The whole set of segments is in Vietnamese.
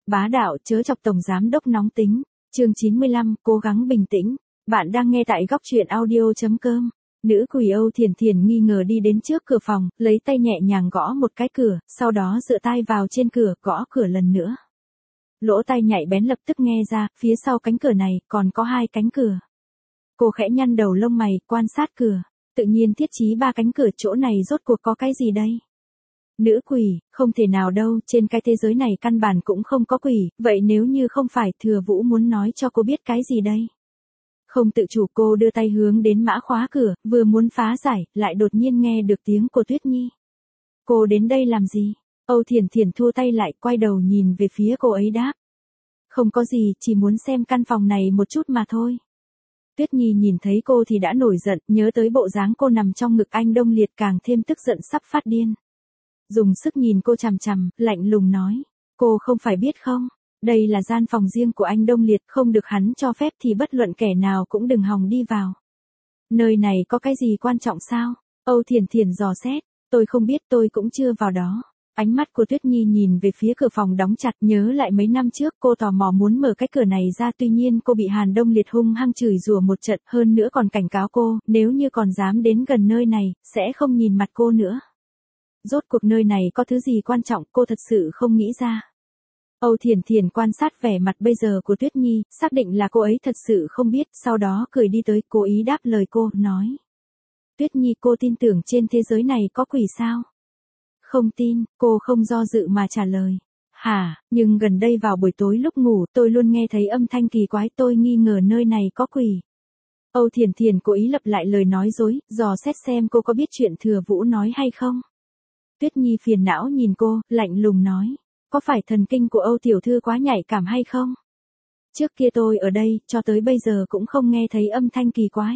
bá đạo chớ chọc tổng giám đốc nóng tính. Chương 95, cố gắng bình tĩnh. Bạn đang nghe tại góc truyện audio.com. Nữ quỷ Âu Thiền Thiền nghi ngờ đi đến trước cửa phòng, lấy tay nhẹ nhàng gõ một cái cửa, sau đó dựa tai vào trên cửa, gõ cửa lần nữa. Lỗ tai nhạy bén lập tức nghe ra, phía sau cánh cửa này, còn có 2 cánh cửa. Cô khẽ nhăn đầu lông mày, quan sát cửa. Tự nhiên thiết trí 3 cánh cửa, chỗ này rốt cuộc có cái gì đây? Nữ quỷ, không thể nào đâu, trên cái thế giới này căn bản cũng không có quỷ, vậy nếu như không phải Thừa Vũ muốn nói cho cô biết cái gì đây? Không tự chủ cô đưa tay hướng đến mã khóa cửa, vừa muốn phá giải, lại đột nhiên nghe được tiếng của Tuyết Nhi. Cô đến đây làm gì? Âu Thiền Thiền thua tay lại, quay đầu nhìn về phía cô ấy đáp. Không có gì, chỉ muốn xem căn phòng này một chút mà thôi. Tuyết Nhi nhìn thấy cô thì đã nổi giận, nhớ tới bộ dáng cô nằm trong ngực anh Đông Liệt càng thêm tức giận sắp phát điên. Dùng sức nhìn cô chằm chằm, lạnh lùng nói. Cô không phải biết không? Đây là gian phòng riêng của anh Đông Liệt, không được hắn cho phép thì bất luận kẻ nào cũng đừng hòng đi vào. Nơi này có cái gì quan trọng sao? Âu Thiền Thiền dò xét. Tôi không biết, tôi cũng chưa vào đó. Ánh mắt của Tuyết Nhi nhìn về phía cửa phòng đóng chặt, nhớ lại mấy năm trước cô tò mò muốn mở cái cửa này ra, tuy nhiên cô bị Hàn Đông Liệt hung hăng chửi rủa một trận, hơn nữa còn cảnh cáo cô, nếu như còn dám đến gần nơi này, sẽ không nhìn mặt cô nữa. Rốt cuộc nơi này có thứ gì quan trọng, cô thật sự không nghĩ ra. Âu Thiền Thiền quan sát vẻ mặt bây giờ của Tuyết Nhi, xác định là cô ấy thật sự không biết, sau đó cười đi tới, cố ý đáp lời cô, nói. Tuyết Nhi, cô tin tưởng trên thế giới này có quỷ sao? Không tin, cô không do dự mà trả lời. Hả, nhưng gần đây vào buổi tối lúc ngủ tôi luôn nghe thấy âm thanh kỳ quái, tôi nghi ngờ nơi này có quỷ. Âu Thiền Thiền cố ý lặp lại lời nói dối, dò xét xem cô có biết chuyện Thừa Vũ nói hay không. Tuyết Nhi phiền não nhìn cô, lạnh lùng nói. Có phải thần kinh của Âu tiểu thư quá nhạy cảm hay không? Trước kia tôi ở đây, cho tới bây giờ cũng không nghe thấy âm thanh kỳ quái.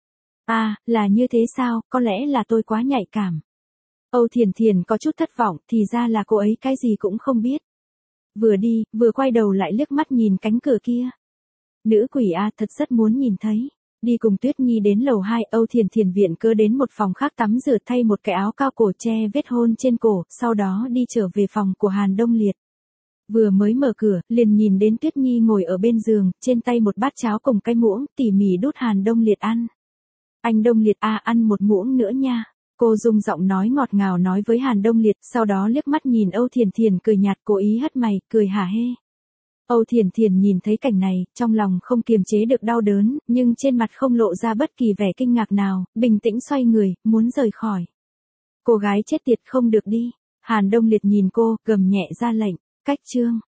À, là như thế sao, có lẽ là tôi quá nhạy cảm. Âu Thiền Thiền có chút thất vọng, thì ra là cô ấy cái gì cũng không biết. Vừa đi, vừa quay đầu lại liếc mắt nhìn cánh cửa kia. Nữ quỷ à, thật rất muốn nhìn thấy. Đi cùng Tuyết Nhi đến lầu 2, Âu Thiền Thiền viện cớ đến một phòng khác tắm rửa, thay một cái áo cao cổ che vết hôn trên cổ, sau đó đi trở về phòng của Hàn Đông Liệt. Vừa mới mở cửa, liền nhìn đến Tuyết Nhi ngồi ở bên giường, trên tay một bát cháo cùng cái muỗng, tỉ mỉ đút Hàn Đông Liệt ăn. Anh Đông Liệt à, ăn một muỗng nữa nha. Cô dùng giọng nói ngọt ngào nói với Hàn Đông Liệt, sau đó liếc mắt nhìn Âu Thiền Thiền cười nhạt, cố ý hất mày, cười hả hê. Âu Thiền Thiền nhìn thấy cảnh này, trong lòng không kiềm chế được đau đớn, nhưng trên mặt không lộ ra bất kỳ vẻ kinh ngạc nào, bình tĩnh xoay người, muốn rời khỏi. Cô gái chết tiệt, không được đi. Hàn Đông Liệt nhìn cô, gầm nhẹ ra lệnh, cách chương.